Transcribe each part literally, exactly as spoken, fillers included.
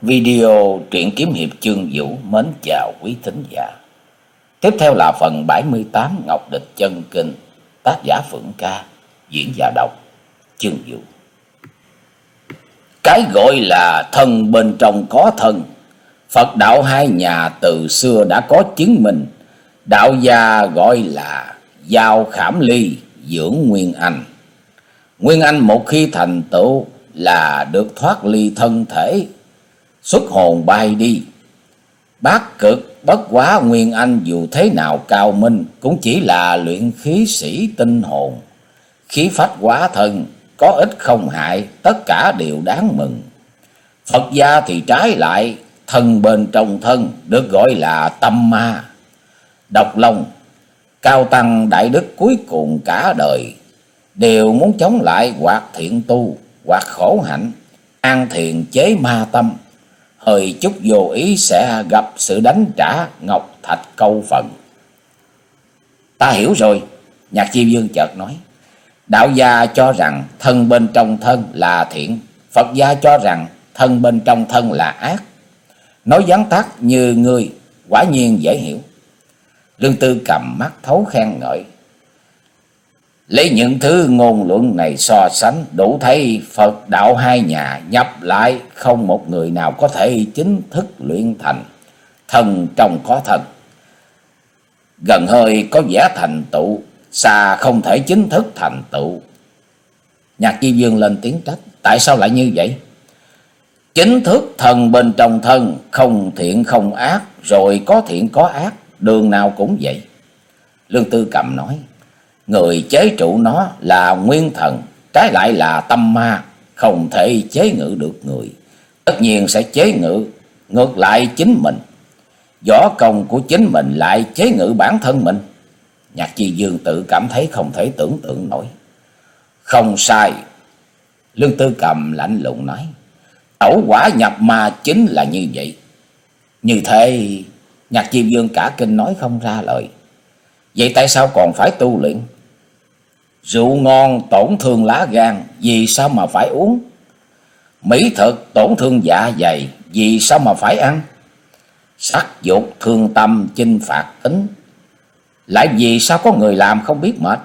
Video truyện kiếm hiệp Chương Vũ mến chào quý thính giả. Tiếp theo là phần bảy mươi tám Ngọc Địch Chân Kinh, tác giả Phượng Ca, diễn giả đọc Chương Vũ. Cái gọi là thân bên trong có thân, Phật đạo hai nhà từ xưa đã có chứng minh. Đạo gia gọi là giao khảm ly, dưỡng nguyên anh. Nguyên anh một khi thành tựu là được thoát ly thân thể, xuất hồn bay đi. Bát cực bất quá nguyên anh dù thế nào cao minh, cũng chỉ là luyện khí sĩ tinh hồn. Khí phách quá thân, có ích không hại, tất cả đều đáng mừng. Phật gia thì trái lại, thân bên trong thân được gọi là tâm ma. Độc Long, cao tăng đại đức cuối cùng cả đời đều muốn chống lại hoặc thiện tu, hoặc khổ hạnh, an thiền chế ma tâm. Hơi chút vô ý sẽ gặp sự đánh trả ngọc thạch câu phần. Ta hiểu rồi, Nhạc Chi Vương chợt nói. Đạo gia cho rằng thân bên trong thân là thiện, Phật gia cho rằng thân bên trong thân là ác. Nói vắn tắt như ngươi, quả nhiên dễ hiểu. Lương Tư cầm mắt thấu khen ngợi. Lấy những thứ ngôn luận này so sánh, đủ thấy Phật đạo hai nhà nhập lại không một người nào có thể chính thức luyện thành thân trong có thân. Gần hơi có vẻ thành tựu, xa không thể chính thức thành tựu. Nhạc Chi Vương lên tiếng trách. Tại sao lại như vậy? Chính thức thân bên trong thân, không thiện không ác, rồi có thiện có ác, đường nào cũng vậy. Lương Tư cầm nói. Người chế trụ nó là nguyên thần, trái lại là tâm ma, không thể chế ngự được người, tất nhiên sẽ chế ngự ngược lại chính mình. Võ công của chính mình lại chế ngự bản thân mình. Nhạc Chi Dương tự cảm thấy không thể tưởng tượng nổi. Không sai, Lương Tư cầm lạnh lùng nói. Tẩu quả nhập ma chính là như vậy. Như thế, Nhạc Chi Dương cả kinh nói không ra lời. Vậy tại sao còn phải tu luyện? Rượu ngon tổn thương lá gan, vì sao mà phải uống? Mỹ thực tổn thương dạ dày, vì sao mà phải ăn? Sắc dục thương tâm chinh phạt tính, lại vì sao có người làm không biết mệt?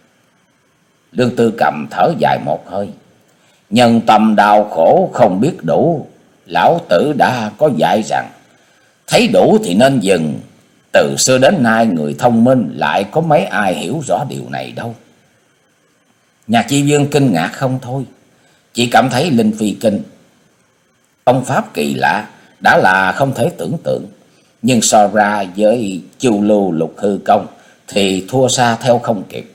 Lương Tư cầm thở dài một hơi. Nhân tâm đau khổ không biết đủ, lão tử đã có dạy rằng thấy đủ thì nên dừng. Từ xưa đến nay người thông minh lại có mấy ai hiểu rõ điều này đâu. Nhạc Chi Vương kinh ngạc không thôi, chỉ cảm thấy linh phi kinh. Công pháp kỳ lạ đã là không thể tưởng tượng, nhưng so ra với Chu Lưu Lục Hư Công thì thua xa theo không kịp.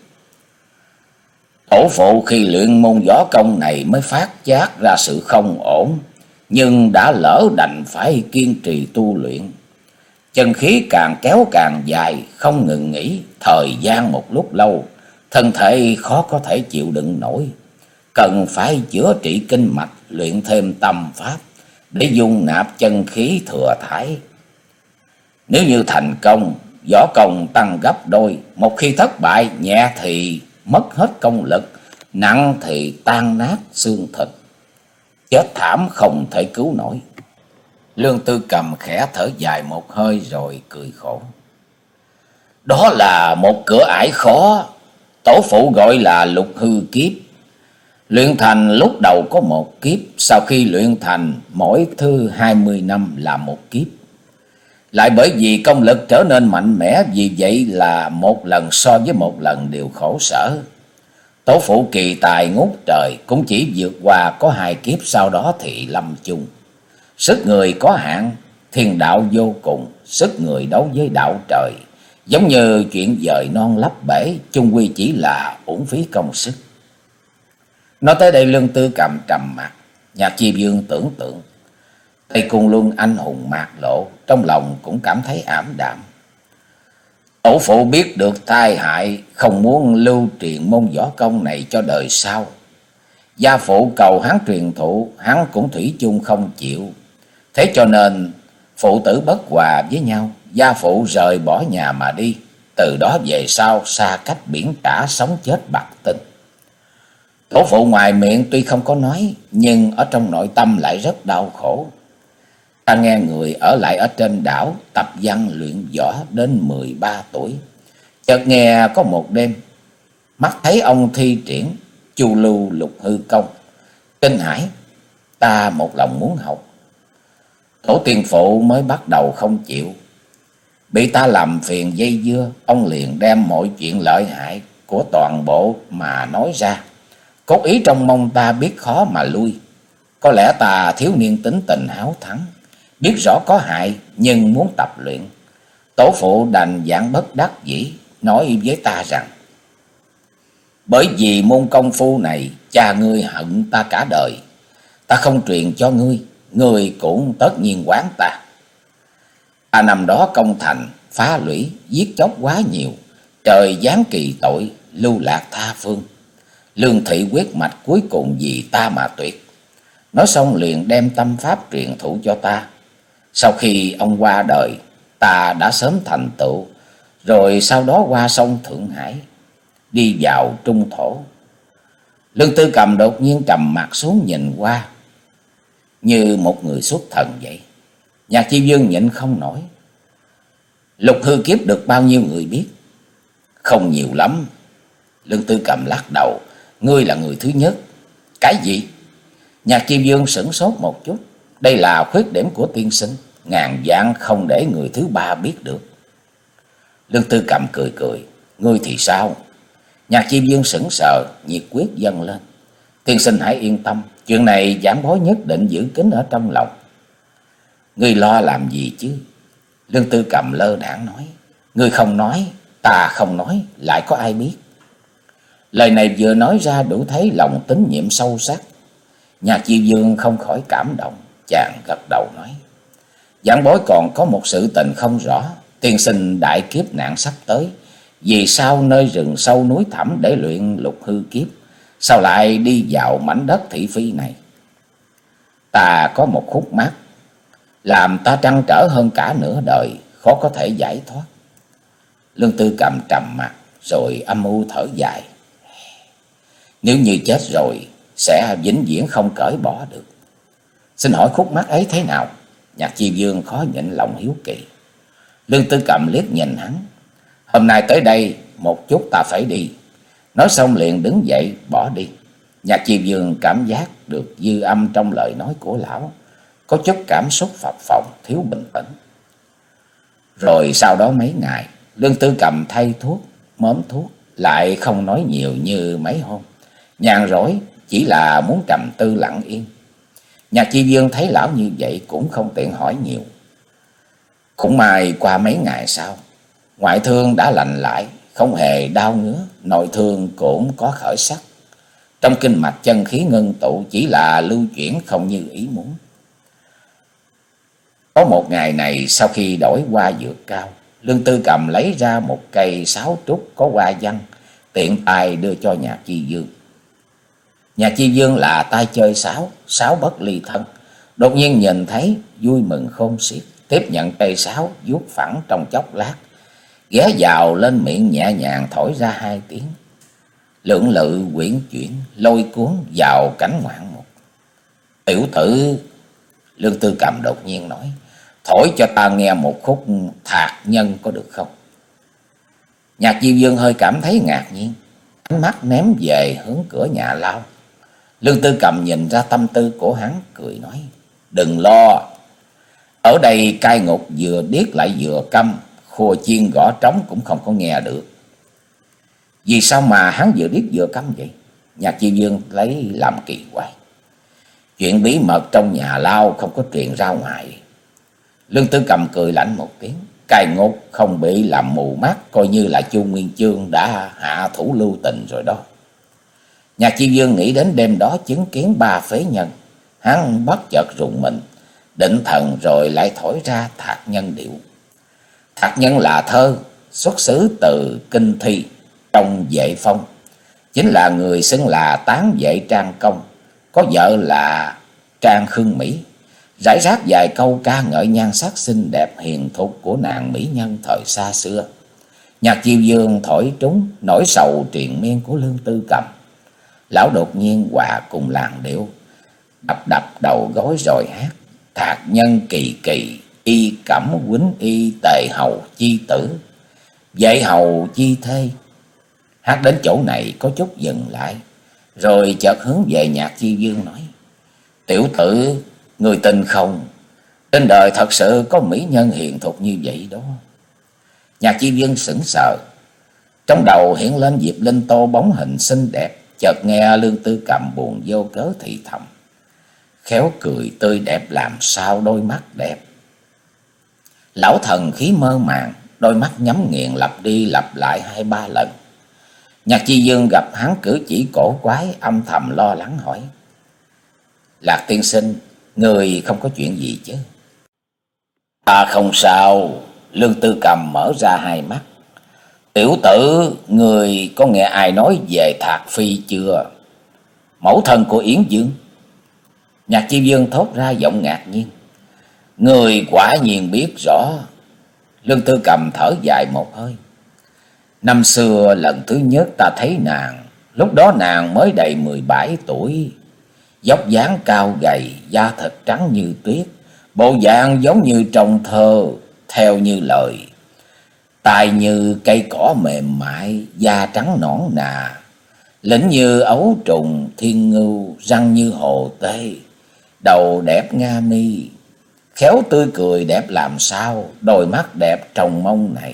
Tổ phụ khi luyện môn võ công này mới phát giác ra sự không ổn, nhưng đã lỡ đành phải kiên trì tu luyện. Chân khí càng kéo càng dài, không ngừng nghỉ, thời gian một lúc lâu, thân thể khó có thể chịu đựng nổi. Cần phải chữa trị kinh mạch, luyện thêm tâm pháp để dung nạp chân khí thừa thải. Nếu như thành công, võ công tăng gấp đôi. Một khi thất bại, nhẹ thì mất hết công lực, nặng thì tan nát xương thịt, chết thảm không thể cứu nổi. Lương Tư cầm khẽ thở dài một hơi rồi cười khổ. Đó là một cửa ải khó, tổ phụ gọi là lục hư kiếp. Luyện thành lúc đầu có một kiếp, sau khi luyện thành mỗi thứ hai mươi năm là một kiếp. Lại bởi vì công lực trở nên mạnh mẽ, vì vậy là một lần so với một lần đều khổ sở. Tổ phụ kỳ tài ngút trời cũng chỉ vượt qua có hai kiếp, sau đó thì lâm chung. Sức người có hạn, thiên đạo vô cùng, sức người đấu với đạo trời, giống như chuyện dời non lấp bể, chung quy chỉ là uổng phí công sức. Nói tới đây Lương Tư cầm trầm mặt. Nhạc Chi Vương tưởng tượng Tây Cung Luân anh hùng mạc lộ, trong lòng cũng cảm thấy ảm đạm. Tổ phụ biết được tai hại, không muốn lưu truyền môn võ công này cho đời sau. Gia phụ cầu hắn truyền thụ, hắn cũng thủy chung không chịu. Thế cho nên phụ tử bất hòa với nhau, gia phụ rời bỏ nhà mà đi. Từ đó về sau xa cách biển cả, sống chết bạc tinh. Tổ phụ ngoài miệng tuy không có nói, nhưng ở trong nội tâm lại rất đau khổ. Ta nghe người ở lại ở trên đảo tập văn luyện võ đến mười ba tuổi. Chợt nghe có một đêm mắt thấy ông thi triển chu lưu lục hư công. Kinh hãi, ta một lòng muốn học. Tổ tiên phụ mới bắt đầu không chịu, bị ta làm phiền dây dưa, ông liền đem mọi chuyện lợi hại của toàn bộ mà nói ra. Cốt ý trong mong ta biết khó mà lui. Có lẽ ta thiếu niên tính tình háo thắng, biết rõ có hại nhưng muốn tập luyện. Tổ phụ đành giảng bất đắc dĩ nói với ta rằng: bởi vì môn công phu này cha ngươi hận ta cả đời, ta không truyền cho ngươi, ngươi cũng tất nhiên oán ta. Ta năm đó công thành phá lũy, giết chóc quá nhiều, trời giáng kỳ tội, lưu lạc tha phương. Lương thị quyết mạch cuối cùng vì ta mà tuyệt. Nói xong liền đem tâm pháp truyền thụ cho ta. Sau khi ông qua đời, ta đã sớm thành tựu, rồi sau đó qua sông Thượng Hải, đi vào Trung Thổ. Lương Tư Cầm đột nhiên trầm mặt xuống nhìn qua, như một người xuất thần vậy. Nhạc Chi Dương nhịn không nổi: lục hư kiếp được bao nhiêu người biết? Không nhiều lắm. Lương Tư Cầm lắc đầu: ngươi là người thứ nhất. Cái gì? Nhạc Chi Dương sửng sốt một chút. Đây là khuyết điểm của tiên sinh, ngàn vạn không để người thứ ba biết được. Lương Tư Cầm cười cười: ngươi thì sao? Nhạc Chi Dương sững sờ, nhiệt quyết dâng lên: tiên sinh hãy yên tâm, chuyện này giảng bối nhất định giữ kín ở trong lòng. Ngươi lo làm gì chứ? Lương Tư Cầm lơ đãng nói: ngươi không nói, ta không nói, lại có ai biết? Lời này vừa nói ra đủ thấy lòng tín nhiệm sâu sắc. Nhạc Chi Dương không khỏi cảm động, chàng gật đầu nói: giảng bối còn có một sự tình không rõ. Tiên sinh đại kiếp nạn sắp tới, vì sao nơi rừng sâu núi thẳm để luyện lục hư kiếp, sao lại đi vào mảnh đất thị phi này? Ta có một khúc mắc làm ta trăn trở hơn cả nửa đời, khó có thể giải thoát. Lương Tư Cầm trầm mặt rồi âm u thở dài: nếu như chết rồi sẽ vĩnh viễn không cởi bỏ được. Xin hỏi khúc mắc ấy thế nào? Nhạc Chi Dương khó nhịn lòng hiếu kỳ. Lương Tư Cầm liếc nhìn hắn: hôm nay tới đây một chút ta phải đi. Nói xong liền đứng dậy bỏ đi. Nhạc Chi Dương cảm giác được dư âm trong lời nói của lão, có chút cảm xúc phập phồng, thiếu bình tĩnh. Rồi sau đó mấy ngày, Lương Tư Cầm thay thuốc, mớm thuốc, lại không nói nhiều như mấy hôm. Nhàn rỗi chỉ là muốn trầm tư lặng yên. Nhạc Chi Dương thấy lão như vậy cũng không tiện hỏi nhiều. Cũng may qua mấy ngày sau, ngoại thương đã lành lại, không hề đau ngứa, nội thương cũng có khởi sắc. Trong kinh mạch chân khí ngưng tụ, chỉ là lưu chuyển không như ý muốn. Có một ngày này, sau khi đổi hoa dược cao, Lương Tư Cầm lấy ra một cây sáo trúc có hoa văn, tiện tay đưa cho Nhạc Chi Dương. Nhạc Chi Dương là tay chơi sáo, sáo bất ly thân, đột nhiên nhìn thấy vui mừng khôn xiết, tiếp nhận cây sáo vuốt phẳng trong chốc lát, ghé vào lên miệng nhẹ nhàng thổi ra hai tiếng. Lưỡng lự quyển chuyển, lôi cuốn vào cảnh ngoạn mục. Tiểu tử, Lương Tư Cầm đột nhiên nói: thổi cho ta nghe một khúc Thạc Nhân có được không? Nhạc Diêu Dương hơi cảm thấy ngạc nhiên, ánh mắt ném về hướng cửa nhà lao. Lương Tư Cầm nhìn ra tâm tư của hắn, cười nói: đừng lo, ở đây cai ngục vừa điếc lại vừa câm, khua chiên gõ trống cũng không có nghe được. Vì sao mà hắn vừa điếc vừa câm vậy? Nhạc Diêu Dương lấy làm kỳ quái. Chuyện bí mật trong nhà lao không có truyền ra ngoài. Lương Tư Cầm cười lạnh một tiếng: cai ngục không bị làm mù mắt, coi như là Chu Nguyên Chương đã hạ thủ lưu tình rồi đó. Nhạc Chi Dương nghĩ đến đêm đó chứng kiến ba phế nhân, hắn bất chợt rùng mình, định thần rồi lại thổi ra Thạc Nhân điệu. Thạc Nhân là thơ xuất xứ từ Kinh Thi trong Vệ Phong, chính là người xưng là tán vệ Trang Công, có vợ là Trang Khương Mỹ. Rải rác vài câu ca ngợi nhan sắc xinh đẹp hiền thục của nàng mỹ nhân thời xa xưa. Nhạc Diêu Dương thổi trúng nỗi sầu triền miên của Lương Tư Cầm. Lão đột nhiên hòa cùng làn điệu, đập đập đầu gối rồi hát: Thạc nhân kỳ kỳ, y cẩm quýnh y tề hầu chi tử, vậy hầu chi thê. Hát đến chỗ này có chút dừng lại, rồi chợt hướng về Nhạc Chi Dương nói: Tiểu tử, người tin không? Trên đời thật sự có mỹ nhân hiền thục như vậy đó. Nhạc Chi Dương sững sờ, trong đầu hiện lên Diệp Linh tô bóng hình xinh đẹp, chợt nghe Lương Tư Cầm buồn vô cớ thì thầm: Khéo cười tươi đẹp làm sao đôi mắt đẹp. Lão thần khí mơ màng, đôi mắt nhắm nghiền lặp đi lặp lại hai ba lần. Nhạc Chi Dương gặp hắn cử chỉ cổ quái, âm thầm lo lắng hỏi: Lạc tiên sinh, người không có chuyện gì chứ? À không sao. Lương Tư Cầm mở ra hai mắt: Tiểu tử, người có nghe ai nói về Thạc Phi chưa? Mẫu thân của Yến Dương. Nhạc Chi Dương thốt ra giọng ngạc nhiên: Người quả nhiên biết rõ. Lương Tư Cầm thở dài một hơi: Năm xưa lần thứ nhất ta thấy nàng, lúc đó nàng mới đầy mười bảy tuổi, dốc dáng cao gầy, da thịt trắng như tuyết, bộ dạng giống như trong thơ, theo như lời. Tai như cây cỏ mềm mại, da trắng nõn nà, lĩnh như ấu trùng thiên ngưu, răng như hồ tê, đầu đẹp nga mi, khéo tươi cười đẹp làm sao, đôi mắt đẹp trồng mông này.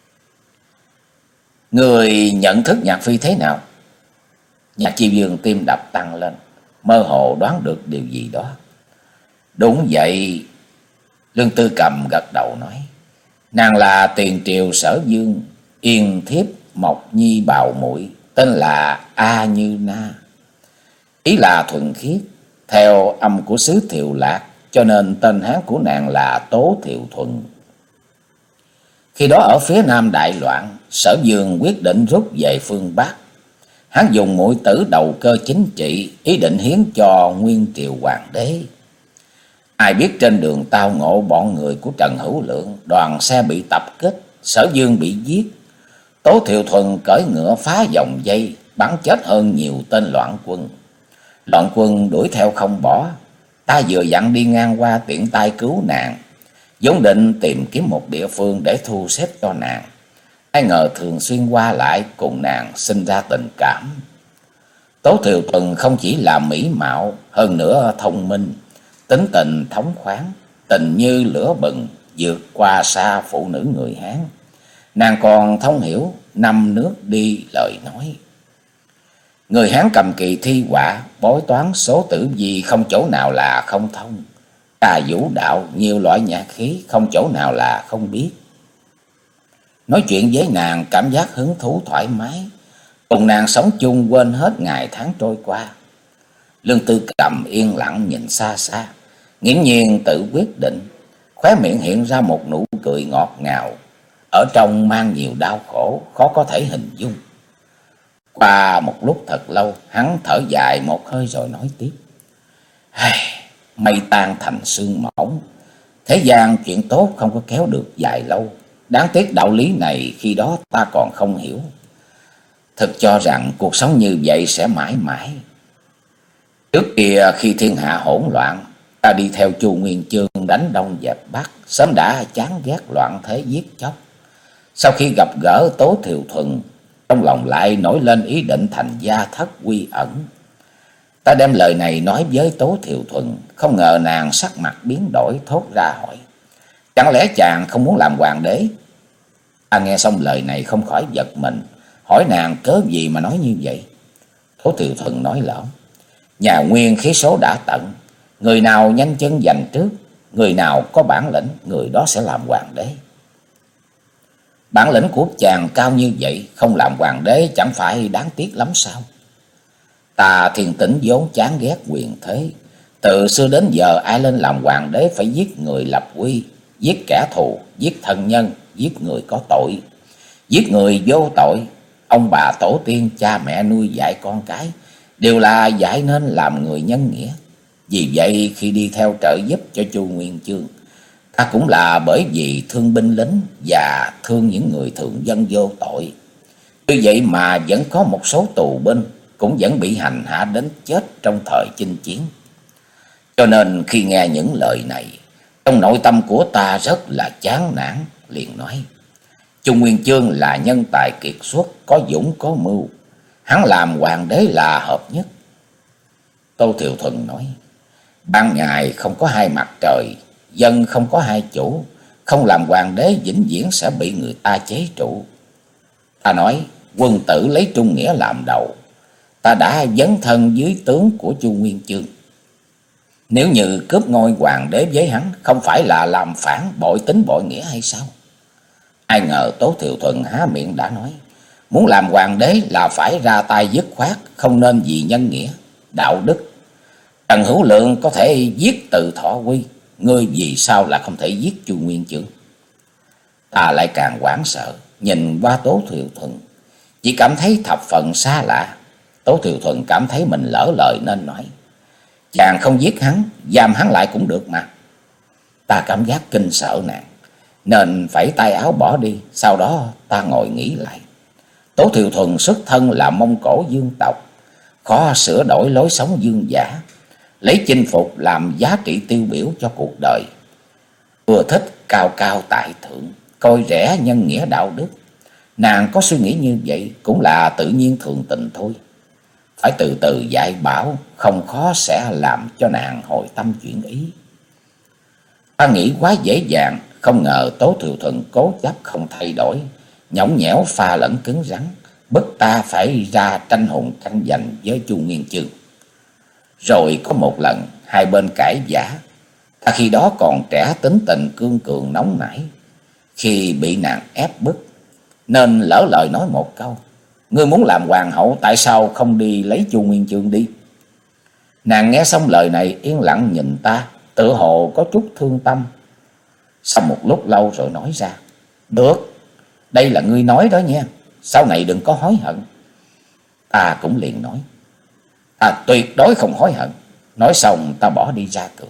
Người nhận thức Nhạc Phi thế nào? Nhạc Chi Dương tim đập tăng lên, mơ hồ đoán được điều gì đó. Đúng vậy. Lương Tư Cầm gật đầu nói: Nàng là tiền triều Sở Dương, Yên thiếp Mộc Nhi bào muội, tên là A Như Na, ý là thuần khiết, theo âm của xứ Thiệu Lạc, cho nên tên Hán của nàng là Tố Thiệu Thuần. Khi đó ở phía Nam đại loạn, Sở Dương quyết định rút về phương Bắc. Hắn dùng muội tử đầu cơ chính trị, ý định hiến cho nguyên triều hoàng đế. Ai biết trên đường tao ngộ bọn người của Trần Hữu Lượng, đoàn xe bị tập kích, Sở Dương bị giết. Tố Thiệu Thuần cởi ngựa phá vòng dây, bắn chết hơn nhiều tên loạn quân. Loạn quân đuổi theo không bỏ, ta vừa dặn đi ngang qua tiện tay cứu nàng, vốn định tìm kiếm một địa phương để thu xếp cho nàng. Ai ngờ thường xuyên qua lại cùng nàng sinh ra tình cảm. Tố Thiệu Thuần không chỉ là mỹ mạo, hơn nữa thông minh, tính tình thống khoáng, tình như lửa bừng, vượt qua xa phụ nữ người Hán. Nàng còn thông hiểu năm nước đi lời nói. Người Hán cầm kỳ thi họa, bói toán, số tử vi không chỗ nào là không thông. Ca vũ đạo, nhiều loại nhạc khí không chỗ nào là không biết. Nói chuyện với nàng cảm giác hứng thú thoải mái, cùng nàng sống chung quên hết ngày tháng trôi qua. Lương Tư Cầm yên lặng nhìn xa xa, nghiễm nhiên tự quyết định, khóe miệng hiện ra một nụ cười ngọt ngào, ở trong mang nhiều đau khổ khó có thể hình dung. Qua một lúc thật lâu, hắn thở dài một hơi rồi nói tiếp: Mây tan thành sương mỏng, thế gian chuyện tốt không có kéo được dài lâu. Đáng tiếc đạo lý này khi đó ta còn không hiểu. Thực cho rằng cuộc sống như vậy sẽ mãi mãi. Trước kia khi thiên hạ hỗn loạn, ta đi theo Chu Nguyên Chương đánh Đông dẹp Bắc, sớm đã chán ghét loạn thế giết chóc. Sau khi gặp gỡ Tố Thiệu Thuần, trong lòng lại nổi lên ý định thành gia thất quy ẩn. Ta đem lời này nói với Tố Thiệu Thuần, không ngờ nàng sắc mặt biến đổi, thốt ra hỏi: Chẳng lẽ chàng không muốn làm hoàng đế? Ta nghe xong lời này không khỏi giật mình, hỏi nàng cớ gì mà nói như vậy. Tố Thiệu Thuần nói lỏm: Nhà Nguyên khí số đã tận, người nào nhanh chân giành trước, người nào có bản lĩnh, người đó sẽ làm hoàng đế. Bản lĩnh của chàng cao như vậy, không làm hoàng đế chẳng phải đáng tiếc lắm sao? Ta Thiên Tĩnh vốn chán ghét quyền thế, từ xưa đến giờ ai lên làm hoàng đế phải giết người lập uy, giết kẻ thù, giết thân nhân, giết người có tội, giết người vô tội. Ông bà tổ tiên, cha mẹ nuôi dạy con cái đều là dạy nên làm người nhân nghĩa. Vì vậy khi đi theo trợ giúp cho Chu Nguyên Chương, ta cũng là bởi vì thương binh lính và thương những người thường dân vô tội. Tuy vậy mà vẫn có một số tù binh cũng vẫn bị hành hạ đến chết trong thời chinh chiến. Cho nên khi nghe những lời này, trong nội tâm của ta rất là chán nản, liền nói: Chu Nguyên Chương là nhân tài kiệt xuất, có dũng có mưu, hắn làm hoàng đế là hợp nhất. Tô Thiệu Thuần nói: Ban ngày không có hai mặt trời, dân không có hai chủ, không làm hoàng đế vĩnh viễn sẽ bị người ta chế trụ. Ta nói quân tử lấy trung nghĩa làm đầu, ta đã dấn thân dưới tướng của Chu Nguyên Chương. Nếu như cướp ngôi hoàng đế với hắn, không phải là làm phản bội tính bội nghĩa hay sao? Ai ngờ Tố Thiệu Thuần há miệng đã nói: Muốn làm hoàng đế là phải ra tay dứt khoát, không nên vì nhân nghĩa, đạo đức. Trần Hữu Lượng có thể giết Từ Thọ Quy, ngươi vì sao là không thể giết Chu Nguyên Chương? Ta lại càng hoảng sợ, nhìn qua Tố Thiệu Thuần, chỉ cảm thấy thập phần xa lạ. Tố Thiệu Thuần cảm thấy mình lỡ lời nên nói: Chàng không giết hắn, giam hắn lại cũng được mà. Ta cảm giác kinh sợ nàng, nên phải tay áo bỏ đi. Sau đó ta ngồi nghĩ lại. Tố Thiệu Thuần xuất thân là Mông Cổ dương tộc, khó sửa đổi lối sống dương giả, lấy chinh phục làm giá trị tiêu biểu cho cuộc đời. Ưa thích cao cao tại thượng, coi rẻ nhân nghĩa đạo đức. Nàng có suy nghĩ như vậy cũng là tự nhiên thường tình thôi. Phải từ từ dạy bảo, không khó sẽ làm cho nàng hồi tâm chuyển ý. Ta nghĩ quá dễ dàng, không ngờ Tố Thiệu Thuần cố chấp không thay đổi, nhõng nhẽo pha lẫn cứng rắn, bức ta phải ra tranh hùng tranh giành với Chu Nguyên Chương. Rồi có một lần hai bên cãi vã, ta khi đó còn trẻ, tính tình cương cường nóng nảy. Khi bị nàng ép bức nên lỡ lời nói một câu: Ngươi muốn làm hoàng hậu, tại sao không đi lấy Chu Nguyên Chương đi? Nàng nghe xong lời này yên lặng nhìn ta, tự hồ có chút thương tâm. Sau một lúc lâu rồi nói ra: Được, đây là ngươi nói đó nha, sau này đừng có hối hận. Ta cũng liền nói: Ta tuyệt đối không hối hận. Nói xong ta bỏ đi ra cửa.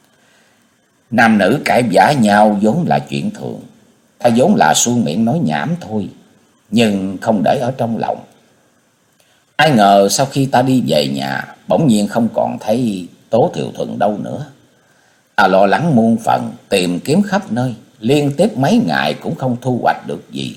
Nam nữ cãi vã nhau vốn là chuyện thường, ta vốn là suông miệng nói nhảm thôi, nhưng không để ở trong lòng. Ai ngờ sau khi ta đi về nhà, bỗng nhiên không còn thấy Tố Thiệu Thuần đâu nữa. Ta lo lắng muôn phần, tìm kiếm khắp nơi, liên tiếp mấy ngày cũng không thu hoạch được gì.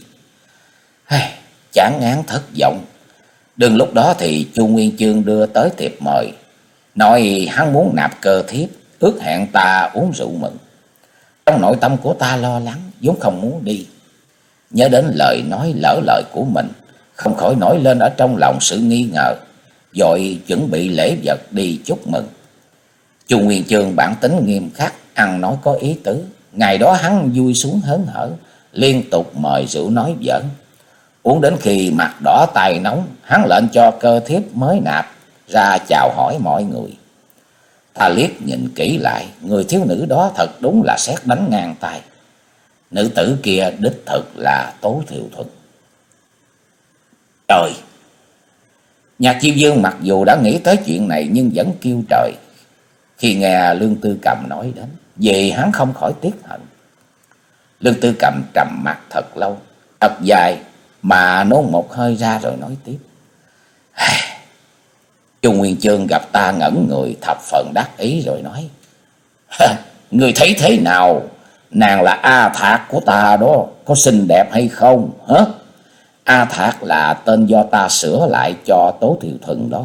Chán ngán thất vọng. Đừng lúc đó thì Chu Nguyên Chương đưa tới thiệp mời, nói hắn muốn nạp cơ thiếp, ước hẹn ta uống rượu mừng. Trong nội tâm của ta lo lắng, vốn không muốn đi. Nhớ đến lời nói lỡ lời của mình, không khỏi nổi lên ở trong lòng sự nghi ngờ, vội chuẩn bị lễ vật đi chúc mừng. Chu Nguyên Chương bản tính nghiêm khắc, ăn nói có ý tứ. Ngày đó hắn vui xuống hớn hở, liên tục mời rượu nói giỡn. Uống đến khi mặt đỏ tay nóng, hắn lệnh cho cơ thiếp mới nạp ra chào hỏi mọi người. Ta liếc nhìn kỹ lại, người thiếu nữ đó thật đúng là sét đánh ngang tay. Nữ tử kia đích thực là Tố Thiệu Thuần. Trời! Nhạc Chiêu Dương mặc dù đã nghĩ tới chuyện này nhưng vẫn kêu trời khi nghe Lương Tư Cầm nói đến, vì hắn không khỏi tiếc hận. Lương Tư Cầm trầm mặt thật lâu, thật dài mà nôn một hơi ra rồi nói tiếp: Chu Nguyên Chương gặp ta ngẩn người, thập phần đắc ý rồi nói: Người thấy thế nào? Nàng là A Thạc của ta đó, có xinh đẹp hay không hả? A Thạc là tên do ta sửa lại cho Tố Thiệu Thuần đó.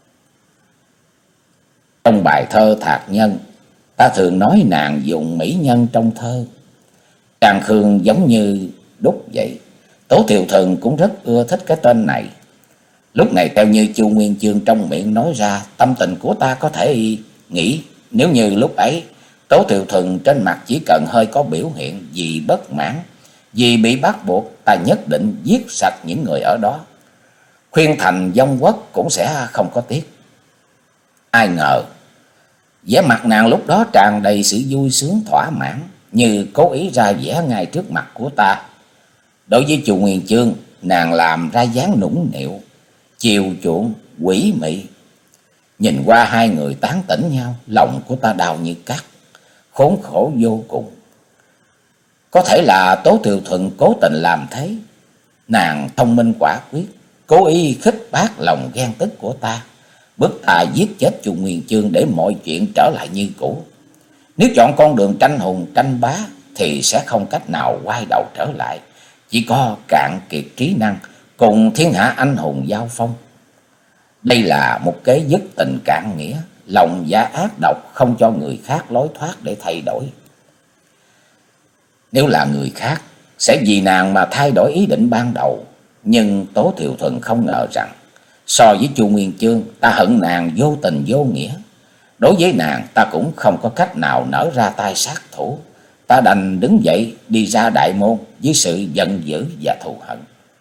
Trong bài thơ Thạc Nhân, ta thường nói nàng dùng mỹ nhân trong thơ. Trang Khương giống như đúc vậy. Tố Thiệu Thuần cũng rất ưa thích cái tên này. Lúc này theo như Chu Nguyên Chương trong miệng nói ra, tâm tình của ta có thể nghĩ, nếu như lúc ấy Tố Thiệu Thuần trên mặt chỉ cần hơi có biểu hiện gì bất mãn, vì bị bắt buộc, ta nhất định giết sạch những người ở đó, khuyên thành vong quốc cũng sẽ không có tiếc. Ai ngờ vẻ mặt nàng lúc đó tràn đầy sự vui sướng thỏa mãn, như cố ý ra vẻ ngay trước mặt của ta. Đối với Chu Nguyên Chương, nàng làm ra dáng nũng nịu, chiều chuộng, quỷ mị. Nhìn qua hai người tán tỉnh nhau, lòng của ta đau như cắt, khốn khổ vô cùng. Có thể là Tố Thiệu Thuần cố tình làm thế. Nàng thông minh quả quyết, cố ý khích bác lòng ghen tức của ta, bức ta giết chết Chu Nguyên Chương để mọi chuyện trở lại như cũ. Nếu chọn con đường tranh hùng tranh bá thì sẽ không cách nào quay đầu trở lại, chỉ có cạn kiệt trí năng cùng thiên hạ anh hùng giao phong. Đây là một kế dứt tình cạn nghĩa, lòng dạ ác độc, không cho người khác lối thoát để thay đổi. Nếu là người khác sẽ vì nàng mà thay đổi ý định ban đầu, nhưng Tố Thiệu Thuần không ngờ rằng so với Chu Nguyên Chương, ta hận nàng vô tình vô nghĩa. Đối với nàng ta cũng không có cách nào nở ra tay sát thủ. Ta đành đứng dậy đi ra đại môn với sự giận dữ và thù hận.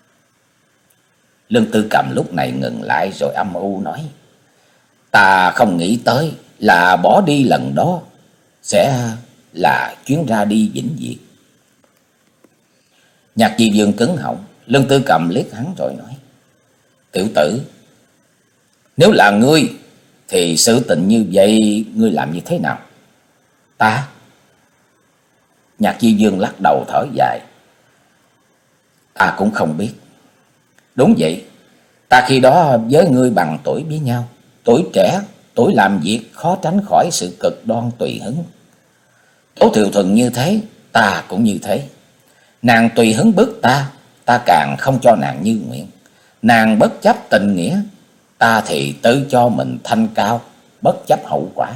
Lương Tư Cầm lúc này ngừng lại rồi âm u nói: Ta không nghĩ tới là bỏ đi lần đó sẽ là chuyến ra đi vĩnh viễn. Nhạc Di Dương cứng họng. Lương Tư Cầm liếc hắn rồi nói: Tiểu tử, nếu là ngươi thì sự tình như vậy ngươi làm như thế nào? Ta? Nhạc Di Dương lắc đầu thở dài: Ta cũng không biết. Đúng vậy, ta khi đó với ngươi bằng tuổi với nhau, tuổi trẻ, tuổi làm việc khó tránh khỏi sự cực đoan tùy hứng. Tố Thiệu Thuần như thế, ta cũng như thế. Nàng tùy hứng bức ta, ta càng không cho nàng như nguyện. Nàng bất chấp tình nghĩa, ta thì tự cho mình thanh cao, bất chấp hậu quả.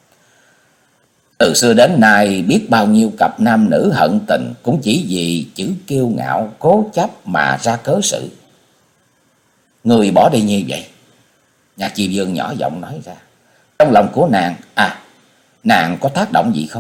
Từ xưa đến nay biết bao nhiêu cặp nam nữ hận tình cũng chỉ vì chữ kiêu ngạo cố chấp mà ra cớ sự. Người bỏ đi như vậy. Nhạc Chi Dương nhỏ giọng nói ra. Trong lòng của nàng, à, nàng có tác động gì không?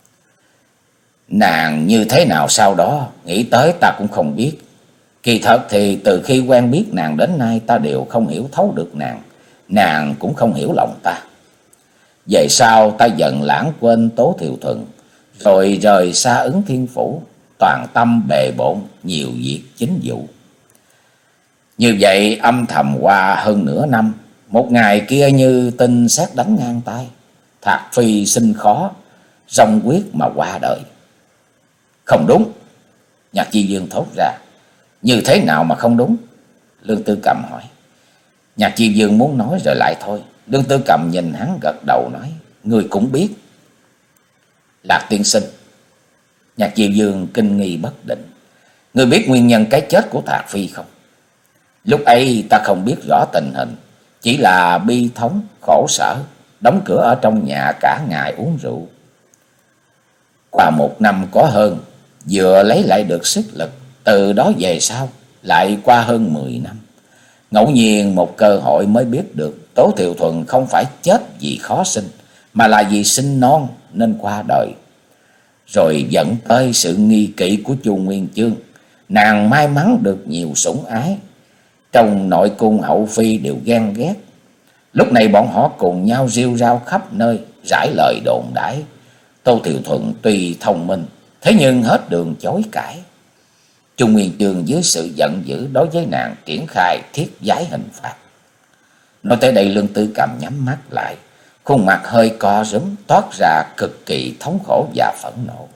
Nàng như thế nào sau đó, nghĩ tới ta cũng không biết. Kỳ thật thì từ khi quen biết nàng đến nay ta đều không hiểu thấu được nàng. Nàng cũng không hiểu lòng ta. Về sau ta dần lãng quên Tố Thiệu Thuần, rồi rời xa Ứng Thiên Phủ, toàn tâm bề bộn nhiều việc chính vụ. Như vậy âm thầm qua hơn nửa năm, một ngày kia như tin sét đánh ngang tay, Thạc Phi sinh khó, rong quyết mà qua đời. Không đúng. Nhạc Chi Dương thốt ra. Như thế nào mà không đúng? Lương Tư Cầm hỏi. Nhạc Chi Dương muốn nói rồi lại thôi. Lương Tư Cầm nhìn hắn gật đầu nói: Ngươi cũng biết. Lạc tiên sinh. Nhạc Chi Dương kinh nghi bất định. Ngươi biết nguyên nhân cái chết của Thạc Phi không? Lúc ấy ta không biết rõ tình hình, chỉ là bi thống, khổ sở, đóng cửa ở trong nhà cả ngày uống rượu. Qua một năm có hơn, vừa lấy lại được sức lực, từ đó về sau lại qua hơn mười năm. Ngẫu nhiên một cơ hội mới biết được Tố Thiệu Thuần không phải chết vì khó sinh, mà là vì sinh non nên qua đời. Rồi dẫn tới sự nghi kỵ của Chu Nguyên Chương. Nàng may mắn được nhiều sủng ái, trong nội cung hậu phi đều ghen ghét. Lúc này bọn họ cùng nhau rêu rao khắp nơi, rải lời đồn đãi. Tô Thiệu Thuần tuy thông minh, thế nhưng hết đường chối cãi. Chu Nguyên Chương dưới sự giận dữ đối với nàng triển khai thiết giái hình phạt. Nói tới đây Lương Tư Cầm nhắm mắt lại, khuôn mặt hơi co rúm, toát ra cực kỳ thống khổ và phẫn nộ.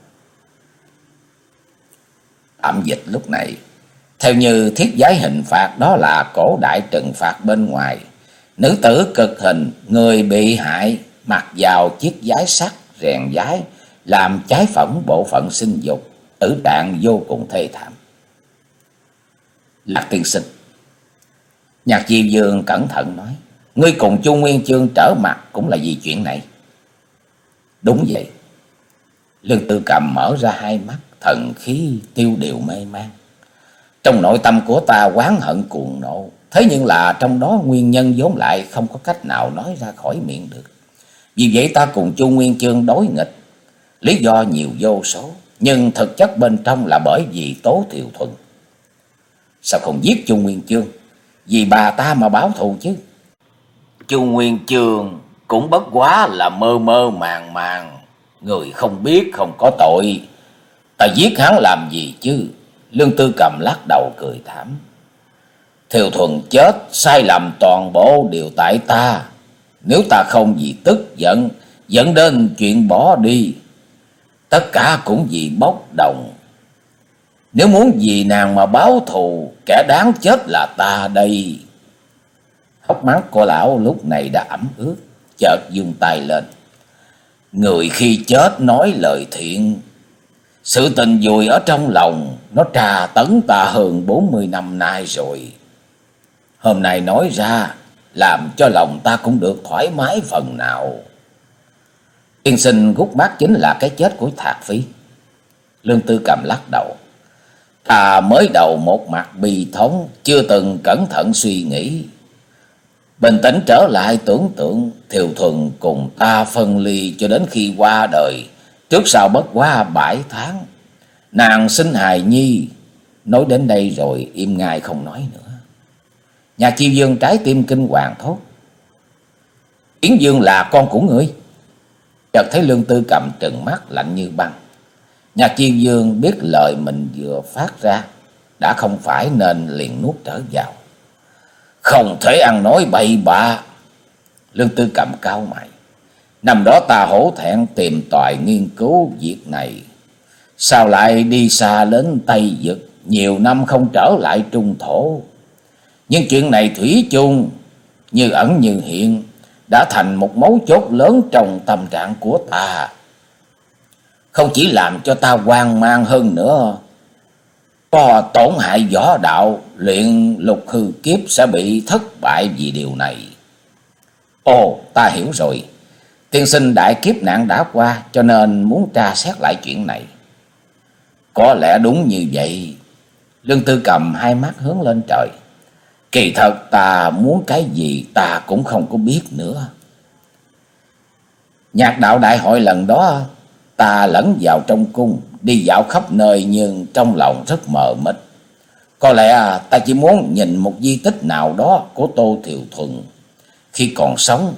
Tạm dịch lúc này, theo như thiết giái hình phạt đó là cổ đại trừng phạt bên ngoài. Nữ tử cực hình, người bị hại mặc vào chiếc giái sắt rèn giái, làm trái phẫn bộ phận sinh dục, tử trạng vô cùng thê thảm. Lạc tiên sinh. Nhạc Diêu Dương cẩn thận nói: Ngươi cùng Chu Nguyên Chương trở mặt cũng là vì chuyện này. Đúng vậy. Lương Tư Cầm mở ra hai mắt, thần khí tiêu điều mê man. Trong nội tâm của ta oán hận cuồng nộ, thế nhưng là trong đó nguyên nhân vốn lại không có cách nào nói ra khỏi miệng được. Vì vậy ta cùng Chu Nguyên Chương đối nghịch. Lý do nhiều vô số, nhưng thực chất bên trong là bởi vì Tố Thiệu Thuần. Sao không giết Chu Nguyên Chương, vì bà ta mà báo thù chứ? Chu Nguyên Chương cũng bất quá là mơ mơ màng màng, người không biết không có tội. Ta giết hắn làm gì chứ? Lương Tư Cầm lắc đầu cười thảm. Thiệu Thuần chết, sai lầm toàn bộ đều tại ta. Nếu ta không vì tức giận dẫn đến chuyện bỏ đi, tất cả cũng vì bốc đồng. Nếu muốn vì nàng mà báo thù, kẻ đáng chết là ta đây. Hốc mắt của lão lúc này đã ẩm ướt, chợt vung tay lên. Người khi chết nói lời thiện, sự tình vùi ở trong lòng, nó tra tấn ta hơn bốn mươi năm nay rồi. Hôm nay nói ra, làm cho lòng ta cũng được thoải mái phần nào. Tiên sinh gút mắt chính là cái chết của Thạc Phi. Lương Tư Cầm lắc đầu. Ta mới đầu một mặt bi thống, chưa từng cẩn thận suy nghĩ. Bình tĩnh trở lại tưởng tượng, Thiều Thuần cùng ta phân ly cho đến khi qua đời, trước sau bất quá bảy tháng. Nàng sinh hài nhi. Nói đến đây rồi im ngay không nói nữa. Nhà Chiêu Dương trái tim kinh hoàng thốt. Yến Dương là con của ngươi? Chợt thấy Lương Tư Cầm trừng mắt lạnh như băng. Nhà Chiêu Dương biết lời mình vừa phát ra đã không phải nên liền nuốt trở vào. Không thể ăn nói bậy bạ. Lương Tư Cầm cau mày. Năm đó ta hổ thẹn tìm tòi nghiên cứu việc này, sao lại đi xa đến Tây Vực, nhiều năm không trở lại Trung Thổ. Nhưng chuyện này thủy chung như ẩn như hiện, đã thành một mấu chốt lớn trong tâm trạng của ta. Không chỉ làm cho ta hoang mang hơn nữa, có tổn hại võ đạo, luyện lục hư kiếp sẽ bị thất bại vì điều này. Ồ, ta hiểu rồi. Tiên sinh đại kiếp nạn đã qua, cho nên muốn tra xét lại chuyện này. Có lẽ đúng như vậy. Lương Tư Cầm hai mắt hướng lên trời. Kỳ thật ta muốn cái gì ta cũng không có biết nữa. Nhạc đạo đại hội lần đó ta lẫn vào trong cung, đi dạo khắp nơi nhưng trong lòng rất mờ mịt. Có lẽ ta chỉ muốn nhìn một di tích nào đó của Tô Thiều Thuần khi còn sống.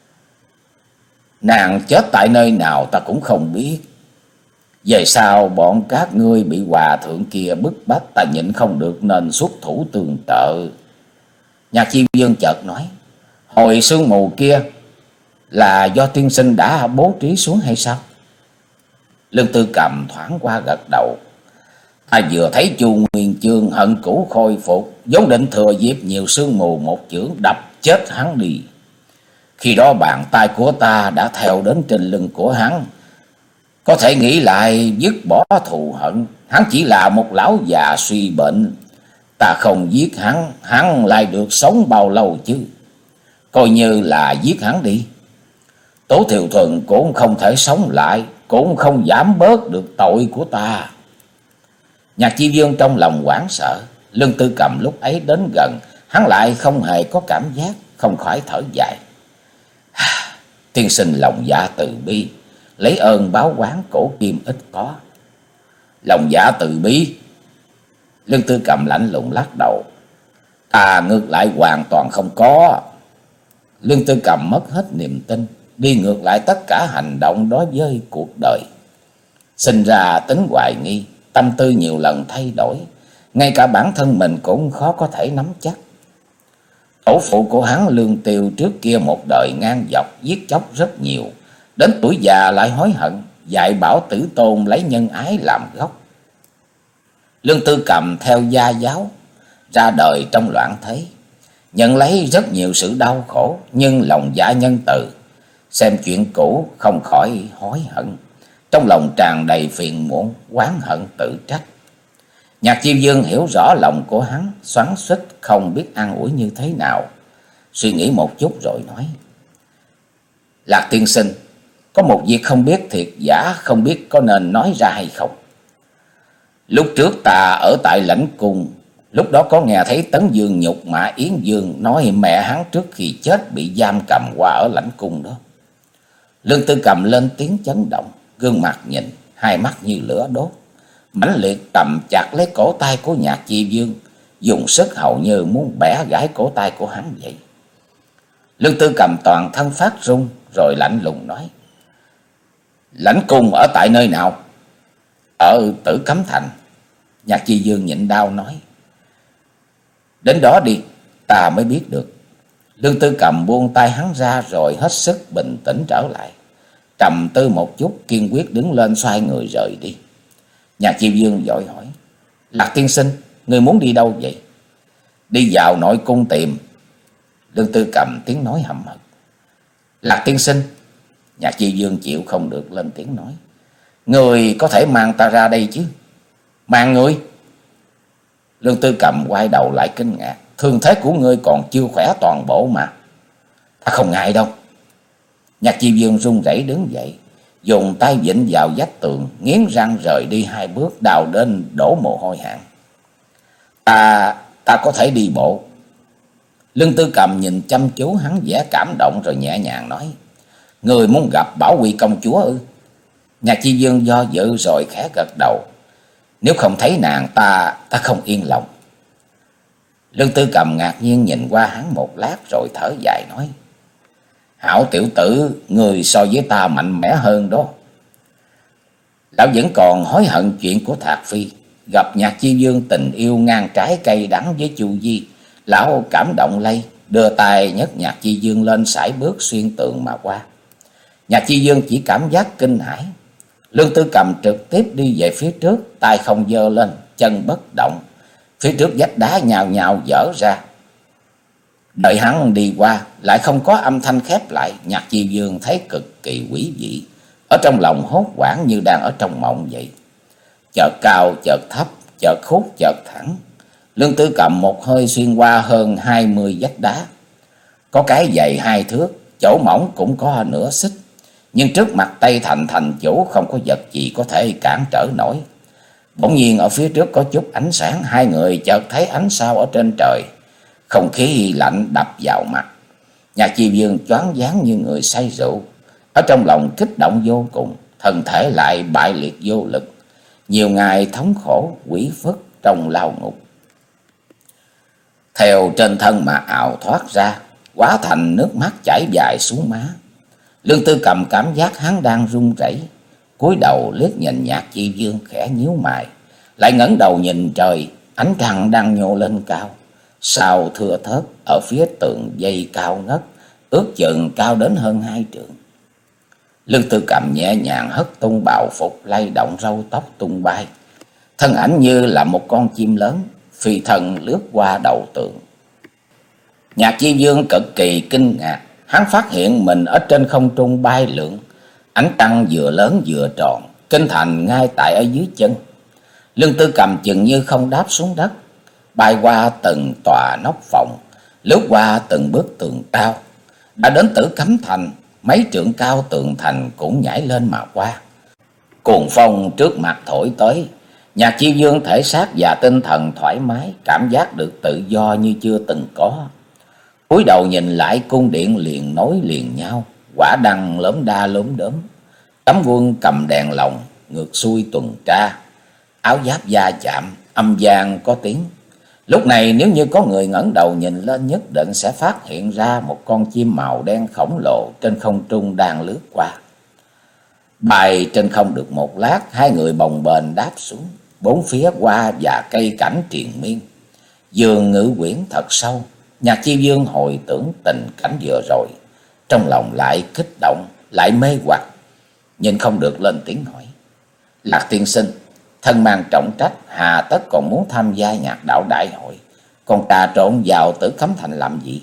Nàng chết tại nơi nào ta cũng không biết. Về sau bọn các ngươi bị hòa thượng kia bức bách, ta nhịn không được nên xuất thủ tương trợ. Nhà Chiêu Dương chợt nói. Hồi sương mù kia là do tiên sinh đã bố trí xuống hay sao? Lương Tư Cầm thoáng qua gật đầu. Ta vừa thấy Chu Nguyên Chương hận cũ khôi phục, vốn định thừa dịp nhiều sương mù một chưởng đập chết hắn đi. Khi đó bàn tay của ta đã theo đến trên lưng của hắn. Có thể nghĩ lại dứt bỏ thù hận. Hắn chỉ là một lão già suy bệnh. Ta không giết hắn, hắn lại được sống bao lâu chứ? Coi như là giết hắn đi, Tố Thiều Thuần cũng không thể sống lại, cũng không giảm bớt được tội của ta. Nhạc Chi Dương trong lòng hoảng sợ. Lương Tư Cầm lúc ấy đến gần, hắn lại không hề có cảm giác, không khỏi thở dài. Tiên sinh lòng dạ từ bi, lấy ơn báo oán cổ kim ít có. Lòng dạ từ bi? Lương Tư Cầm lạnh lùng lắc đầu. Ta ngược lại hoàn toàn không có. Lương Tư Cầm mất hết niềm tin, đi ngược lại tất cả hành động đối với cuộc đời. Sinh ra tính hoài nghi, tâm tư nhiều lần thay đổi, ngay cả bản thân mình cũng khó có thể nắm chắc. Tổ phụ của hắn Lương Tiêu trước kia một đời ngang dọc giết chóc rất nhiều, đến tuổi già lại hối hận, dạy bảo tử tôn lấy nhân ái làm gốc. Lương Tư Cầm theo gia giáo, ra đời trong loạn thế, nhận lấy rất nhiều sự đau khổ, nhưng lòng dạ nhân từ, xem chuyện cũ không khỏi hối hận, trong lòng tràn đầy phiền muộn, oán hận tự trách. Nhạc Chiêu Dương hiểu rõ lòng của hắn, xoắn xuýt không biết an ủi như thế nào, suy nghĩ một chút rồi nói. Lạc tiên sinh, có một việc không biết thiệt giả, không biết có nên nói ra hay không. Lúc trước ta ở tại lãnh cung, lúc đó có nghe thấy Tấn Dương nhục mạ Yến Dương, nói mẹ hắn trước khi chết bị giam cầm qua ở lãnh cung đó. Lương Tư Cầm lên tiếng chấn động, gương mặt nhìn, hai mắt như lửa đốt, mãnh liệt cầm chặt lấy cổ tay của Nhạc Chi Dương, dùng sức hầu như muốn bẻ gãy cổ tay của hắn vậy. Lương Tư Cầm toàn thân phát run, rồi lạnh lùng nói. Lãnh cung ở tại nơi nào? Ở Tử Cấm Thành. Nhạc Chi Dương nhịn đau nói. Đến đó đi, ta mới biết được. Lương Tư Cầm buông tay hắn ra rồi hết sức bình tĩnh trở lại. Trầm tư một chút, kiên quyết đứng lên xoay người rời đi. Nhạc Chi Dương vội hỏi. Lạc tiên sinh, ngươi muốn đi đâu vậy? Đi vào nội cung tìm. Lương Tư Cầm tiếng nói hậm hực. Lạc tiên sinh. Nhạc Chi Dương chịu không được lên tiếng nói. Người có thể mang ta ra đây chứ? Mang người? Lương Tư Cầm quay đầu lại kinh ngạc. Thương thế của ngươi còn chưa khỏe toàn bộ mà. Ta không ngại đâu. Nhạc Chi Dương run rẩy đứng dậy, dùng tay vịn vào vách tường, nghiến răng rời đi hai bước, đào đến đổ mồ hôi hạng. Ta, ta có thể đi bộ. Lương Tư Cầm nhìn chăm chú hắn vẻ cảm động rồi nhẹ nhàng nói. Người muốn gặp Bảo Quy công chúa ư? Nhạc Chi Dương do dự rồi khẽ gật đầu. Nếu không thấy nàng ta, ta không yên lòng. Lương Tư Cầm ngạc nhiên nhìn qua hắn một lát rồi thở dài nói. Hảo tiểu tử, người so với ta mạnh mẽ hơn đó. Lão vẫn còn hối hận chuyện của Thạc Phi. Gặp Nhạc Chi Dương tình yêu ngang trái cây đắng với Chu Di, lão cảm động lây, đưa tay nhấc Nhạc Chi Dương lên sải bước xuyên tường mà qua. Nhạc Chi Dương chỉ cảm giác kinh hãi. Lương Tư Cầm trực tiếp đi về phía trước, tay không giơ lên, chân bất động. Phía trước vách đá nhào nhào dở ra. Đợi hắn đi qua, lại không có âm thanh khép lại. Nhạc Chi Dương thấy cực kỳ quý dị, ở trong lòng hốt hoảng như đang ở trong mộng vậy. Chợt cao, chợt thấp, chợt khúc, chợt thẳng. Lương Tư Cầm một hơi xuyên qua hơn hai mươi vách đá. Có cái dày hai thước, chỗ mỏng cũng có nửa xích. Nhưng trước mặt Tây Thành thành chủ không có vật gì có thể cản trở nổi. Bỗng nhiên ở phía trước có chút ánh sáng, hai người chợt thấy ánh sao ở trên trời. Không khí lạnh đập vào mặt. Nhạc Chi Dương choáng váng như người say rượu. Ở trong lòng kích động vô cùng, thân thể lại bại liệt vô lực. Nhiều ngày thống khổ, quỷ phức trong lao ngục. Theo trên thân mà ào thoát ra, hóa thành nước mắt chảy dài xuống má. Lương Tư Cầm cảm giác hắn đang run rẩy, cúi đầu liếc nhìn Nhạc Chi Dương khẽ nhíu mày, lại ngẩng đầu nhìn trời, ánh trăng đang nhô lên cao. Sao thưa thớt ở phía tường dây cao ngất, ước chừng cao đến hơn hai trượng. Lương Tư Cầm nhẹ nhàng hất tung bào phục, lay động râu tóc tung bay. Thân ảnh như là một con chim lớn, phi thân lướt qua đầu tường. Nhạc Chi Dương cực kỳ kinh ngạc, hắn phát hiện mình ở trên không trung bay lượn. Ánh trăng vừa lớn vừa tròn, kinh thành ngay tại ở dưới chân. Lương Tư Cầm chừng như không đáp xuống đất, bay qua từng tòa nóc phòng, lướt qua từng bức tường cao, đã đến Tử Cấm Thành. Mấy trượng cao tường thành cũng nhảy lên mà qua. Cuồng phong trước mặt thổi tới, Nhạc Chi Dương thể xác và tinh thần thoải mái, cảm giác được tự do như chưa từng có. Cúi đầu nhìn lại, cung điện liền nối liền nhau, quả đăng lốm đa lốm đốm. Cấm quân cầm đèn lồng ngược xuôi tuần tra, áo giáp va chạm, âm vang có tiếng. Lúc này nếu như có người ngẩng đầu nhìn lên, nhất định sẽ phát hiện ra một con chim màu đen khổng lồ trên không trung đang lướt qua. Bay trên không được một lát, hai người bồng bềnh đáp xuống. Bốn phía hoa và cây cảnh triền miên, dường ngữ quyển thật sâu. Nhạc Chi Dương hồi tưởng tình cảnh vừa rồi, trong lòng lại kích động, lại mê hoặc, nhưng không được lên tiếng hỏi. Lạc tiên sinh, thân mang trọng trách, hà tất còn muốn tham gia nhạc đạo đại hội, còn trà trộn vào Tử Cấm Thành làm gì?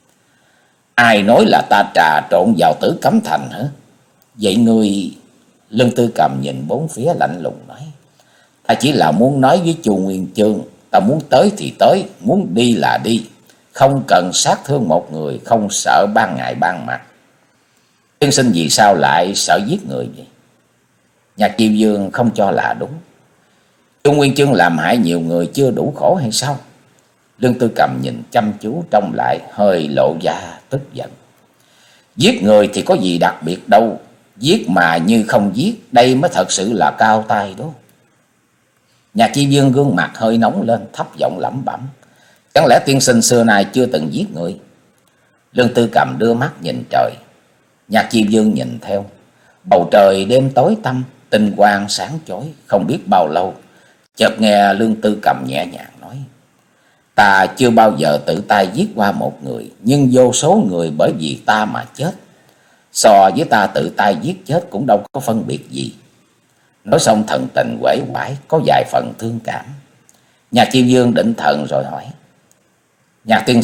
Ai nói là ta trà trộn vào Tử Cấm Thành hả? Vậy ngươi... Lương Tư Cầm nhìn bốn phía lạnh lùng nói. Ta chỉ là muốn nói với Chu Nguyên Chương, ta muốn tới thì tới, muốn đi là đi, không cần sát thương một người, không sợ ban ngày ban mặt. Tiên sinh vì sao lại sợ giết người vậy? Nhạc Chi Dương không cho là đúng. Chu Nguyên Chương làm hại nhiều người chưa đủ khổ hay sao? Lương Tư Cầm nhìn chăm chú trông lại, hơi lộ ra tức giận. Giết người thì có gì đặc biệt đâu, giết mà như không giết, đây mới thật sự là cao tay đó. Nhạc Chi Dương gương mặt hơi nóng lên, thấp giọng lẩm bẩm. Chẳng lẽ tiên sinh xưa nay chưa từng giết người? Lương Tư Cầm đưa mắt nhìn trời. Nhạc Chi Dương nhìn theo. Bầu trời đêm tối tăm, tinh quang sáng chói, không biết bao lâu. Chợt nghe Lương Tư Cầm nhẹ nhàng nói. Ta chưa bao giờ tự tay giết qua một người, nhưng vô số người bởi vì ta mà chết. So với ta tự tay giết chết cũng đâu có phân biệt gì. Nói xong thần tình uể oải, có vài phần thương cảm. Nhạc Chi Dương định thần rồi hỏi. Nhạc tiên sinh,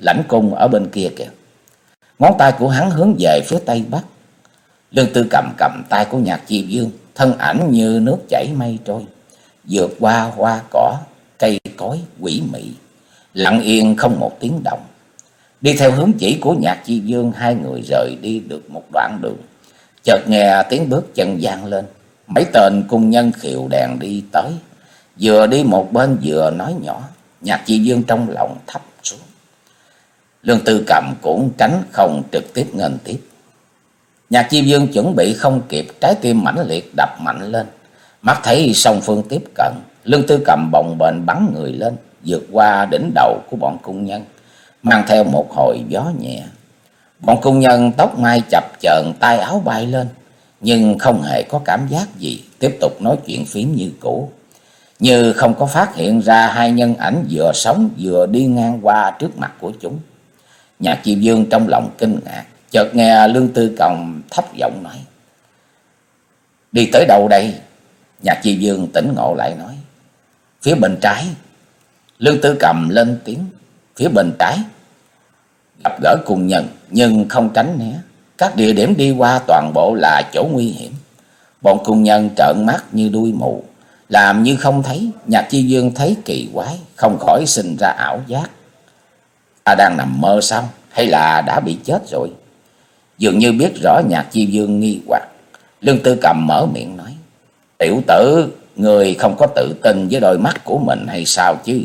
lãnh cung ở bên kia kìa. Ngón tay của hắn hướng về phía tây bắc. Lương Tư Cầm cầm tay của Nhạc Chi Dương, thân ảnh như nước chảy mây trôi, vượt qua hoa cỏ, cây cối quỷ mị, lặng yên không một tiếng động. Đi theo hướng chỉ của Nhạc Chi Dương, hai người rời đi được một đoạn đường, chợt nghe tiếng bước chân vang lên. Mấy tên cung nhân khiều đèn đi tới, vừa đi một bên vừa nói nhỏ. Nhạc Chi Dương trong lòng thấp xuống. Lương Tư Cầm cũng tránh không trực tiếp nghênh tiếp. Nhạc Chi Dương chuẩn bị không kịp, trái tim mãnh liệt đập mạnh lên. Mắt thấy song phương tiếp cận, Lương Tư Cầm bồng bềnh bắn người lên, vượt qua đỉnh đầu của bọn cung nhân, mang theo một hồi gió nhẹ. Bọn cung nhân tóc mai chập chờn, tay áo bay lên, nhưng không hề có cảm giác gì, tiếp tục nói chuyện phím như cũ, như không có phát hiện ra hai nhân ảnh vừa sống vừa đi ngang qua trước mặt của chúng. Nhạc Chi Dương trong lòng kinh ngạc, chợt nghe Lương Tư Cầm thấp giọng nói: "Đi tới đâu đây?" Nhạc Chi Dương tỉnh ngộ lại nói: "Phía bên trái." Lương Tư Cầm lên tiếng: "Phía bên trái?" Gặp gỡ cùng nhân nhưng không tránh né, các địa điểm đi qua toàn bộ là chỗ nguy hiểm. Bọn cung nhân trợn mắt như đuôi mù, làm như không thấy. Nhạc Chi Dương thấy kỳ quái, không khỏi sinh ra ảo giác. Ta đang nằm mơ sao, hay là đã bị chết rồi? Dường như biết rõ Nhạc Chi Dương nghi hoặc, Lương Tư Cầm mở miệng nói: "Tiểu tử, người không có tự tin với đôi mắt của mình hay sao chứ?"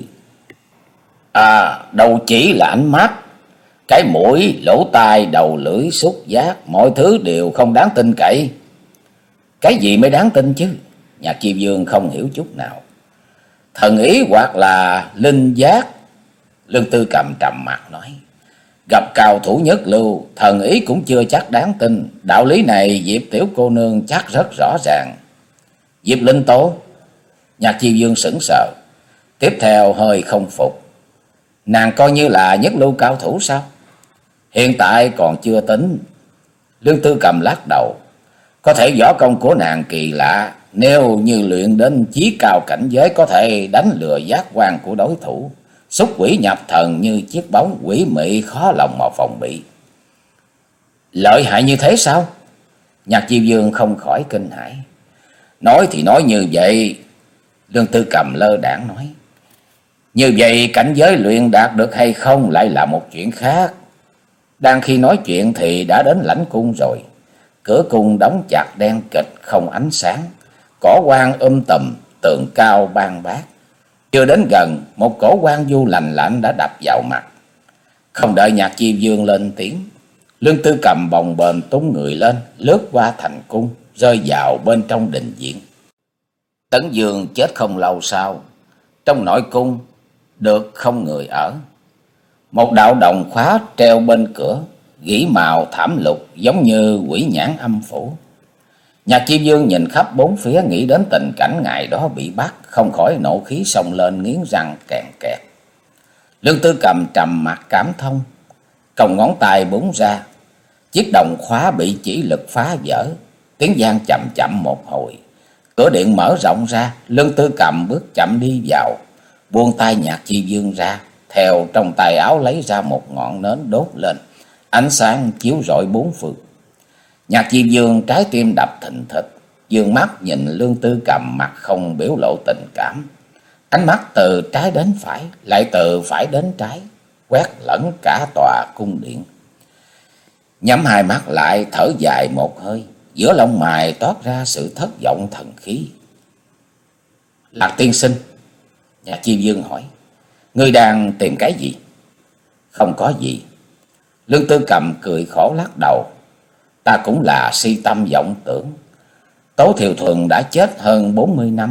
"À, đâu chỉ là ánh mắt, cái mũi, lỗ tai, đầu lưỡi, xúc giác, mọi thứ đều không đáng tin cậy." "Cái gì mới đáng tin chứ?" Nhạc Chi Dương không hiểu chút nào. "Thần ý hoặc là linh giác." Lương Tư Cầm trầm mặt nói: "Gặp cao thủ nhất lưu, thần ý cũng chưa chắc đáng tin. Đạo lý này Diệp tiểu cô nương chắc rất rõ ràng." "Diệp Linh Tố?" Nhạc Chi Dương sững sờ, tiếp theo hơi không phục. "Nàng coi như là nhất lưu cao thủ sao?" "Hiện tại còn chưa tính." Lương Tư Cầm lắc đầu. "Có thể võ công của nàng kỳ lạ, nếu như luyện đến chí cao cảnh giới, có thể đánh lừa giác quan của đối thủ, xúc quỷ nhập thần như chiếc bóng quỷ mị, khó lòng mà phòng bị." "Lợi hại như thế sao?" Nhạc Chi Dương không khỏi kinh hãi. "Nói thì nói như vậy." Lương Tư Cầm lơ đãng nói: "Như vậy cảnh giới luyện đạt được hay không lại là một chuyện khác." Đang khi nói chuyện thì đã đến lãnh cung rồi. Cửa cung đóng chặt đen kịt, không ánh sáng, cỏ quan um tùm, tường cao ban bát. Chưa đến gần, một cổ quan du lành lạnh đã đập vào mặt. Không đợi Nhạc Chi Dương lên tiếng, Lương Tư Cầm bồng bềnh tung người lên, lướt qua thành cung, rơi vào bên trong đình viện. Tấn Dương chết không lâu sau, trong nội cung được không người ở. Một đạo đồng khóa treo bên cửa, gỉ màu thảm lục giống như quỷ nhãn âm phủ. Nhạc Chi Dương nhìn khắp bốn phía, nghĩ đến tình cảnh ngày đó bị bắt, không khỏi nộ khí xông lên, nghiến răng kèn kẹt. Lương Tư Cầm trầm mặt cảm thông, còng ngón tay búng ra, chiếc đồng khóa bị chỉ lực phá vỡ, tiếng vang chậm chậm một hồi. Cửa điện mở rộng ra, Lương Tư Cầm bước chậm đi vào, buông tay Nhạc Chi Dương ra, theo trong tay áo lấy ra một ngọn nến đốt lên, ánh sáng chiếu rọi bốn phương. Nhạc Chi Dương trái tim đập thình thịch, dương mắt nhìn Lương Tư Cầm, mặt không biểu lộ tình cảm. Ánh mắt từ trái đến phải, lại từ phải đến trái, quét lẫn cả tòa cung điện. Nhắm hai mắt lại, thở dài một hơi, giữa lông mày toát ra sự thất vọng thần khí. "Lạc tiên sinh," Nhạc Chi Dương hỏi, "ngươi đang tìm cái gì?" "Không có gì." Lương Tư Cầm cười khổ lắc đầu. "Ta cũng là si tâm vọng tưởng. Tố Thiều Thuần đã chết hơn bốn mươi năm.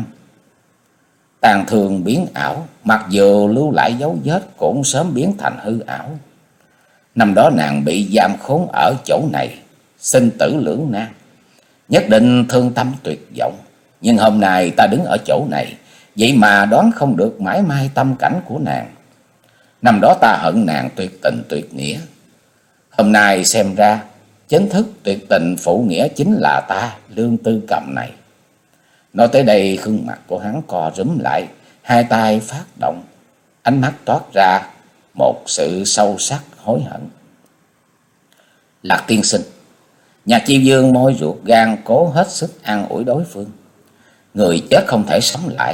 Tàn thương biến ảo, mặc dù lưu lại dấu vết cũng sớm biến thành hư ảo. Năm đó nàng bị giam khốn ở chỗ này, sinh tử lưỡng nan, nhất định thương tâm tuyệt vọng. Nhưng hôm nay ta đứng ở chỗ này, vậy mà đoán không được mãi may tâm cảnh của nàng. Năm đó ta hận nàng tuyệt tình tuyệt nghĩa. Hôm nay xem ra, chính thức tuyệt tình phụ nghĩa chính là ta, Lương Tư Cầm này." Nói tới đây, gương mặt của hắn co rúm lại, hai tay phát động, ánh mắt toát ra một sự sâu sắc hối hận. Lạc tiên sinh, Nhạc Chi Dương môi ruột gan cố hết sức an ủi đối phương. Người chết không thể sống lại.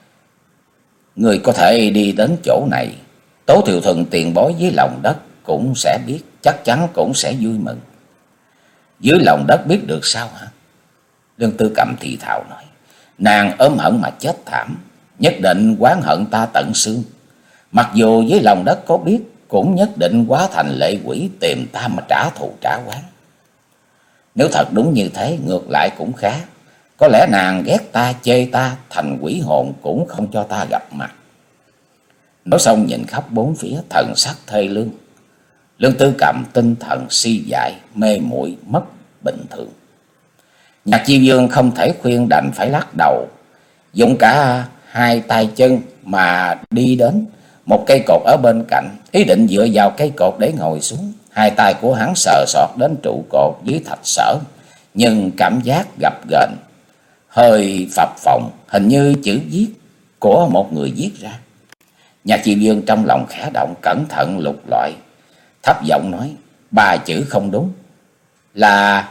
Người có thể đi đến chỗ này, Tố Thiều Thuần tiền bối dưới lòng đất cũng sẽ biết, chắc chắn cũng sẽ vui mừng. Dưới lòng đất biết được sao hả? Lương Tư Cầm thì thào nói. Nàng ôm hận mà chết thảm, nhất định oán hận ta tận xương. Mặc dù dưới lòng đất có biết, cũng nhất định hóa thành lệ quỷ tìm ta mà trả thù trả oán. Nếu thật đúng như thế, ngược lại cũng khá. Có lẽ nàng ghét ta, chê ta, thành quỷ hồn cũng không cho ta gặp mặt. Nói xong nhìn khắp bốn phía, thần sắc thê lương. Lương Tư Cầm tinh thần suy dại, mê muội mất bình thường. Nhạc Chi Dương không thể khuyên, đành phải lắc đầu, dùng cả hai tay chân mà đi đến một cây cột ở bên cạnh, ý định dựa vào cây cột để ngồi xuống. Hai tay của hắn sờ soạt đến trụ cột dưới thạch sở, nhưng cảm giác gập ghềnh, hơi phập phồng, hình như chữ viết của một người viết ra. Nhạc Chi Dương trong lòng khẽ động, cẩn thận lục lọi, thấp giọng nói, ba chữ không đúng, là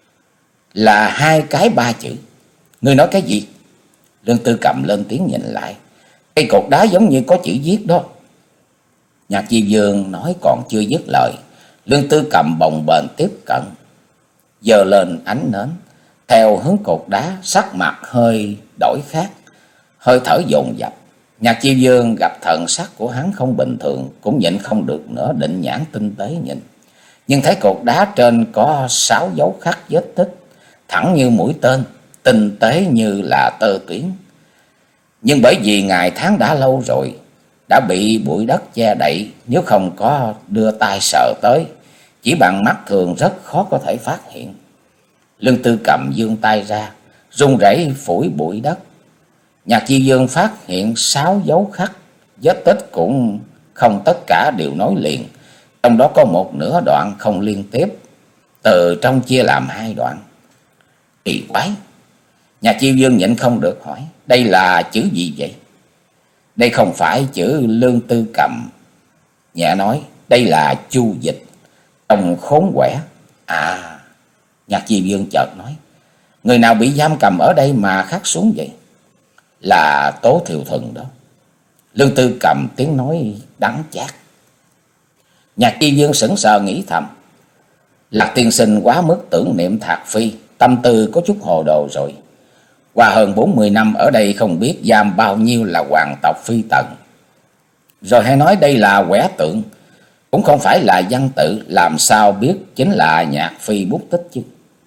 là hai cái ba chữ. Ngươi nói cái gì? Lương Tư Cầm lên tiếng nhìn lại, cây cột đá giống như có chữ viết đó. Nhạc Chi Dương nói còn chưa dứt lời, Lương Tư Cầm bồng bềnh tiếp cận, giơ lên ánh nến, theo hướng cột đá, sắc mặt hơi đổi khác, hơi thở dồn dập. Nhạc Chi Dương gặp thần sắc của hắn không bình thường, cũng nhịn không được nữa, định nhãn tinh tế nhìn, nhưng thấy cột đá trên có sáu dấu khắc vết tích, thẳng như mũi tên, tinh tế như là tơ tuyến. Nhưng bởi vì ngày tháng đã lâu rồi, đã bị bụi đất che đậy, nếu không có đưa tay sờ tới, chỉ bằng mắt thường rất khó có thể phát hiện. Lương Tư Cầm giương tay ra, run rẩy phủi bụi đất. Nhạc Chi Dương phát hiện sáu dấu khắc vết tích, cũng không tất cả đều nối liền, trong đó có một nửa đoạn không liên tiếp, từ trong chia làm hai đoạn. Kỳ quái! Nhạc Chi Dương nhịn không được hỏi, đây là chữ gì vậy? Đây không phải chữ Lương Tư Cầm nhẹ nói, đây là chu dịch, trong khốn quẻ. À! Nhạc Chi Dương chợt nói, người nào bị giam cầm ở đây mà khắc xuống vậy? Là Tố Thiều Thuần đó. Lương Tư Cầm tiếng nói đắng chát. Nhạc Chi Dương sững sờ nghĩ thầm, Lạc tiên sinh quá mức tưởng niệm Thạc Phi, tâm tư có chút hồ đồ rồi. Qua hơn bốn mươi năm ở đây không biết giam bao nhiêu là hoàng tộc phi tần. Rồi hay nói đây là quẻ tượng, cũng không phải là văn tự, làm sao biết chính là Nhạc Phi bút tích chứ?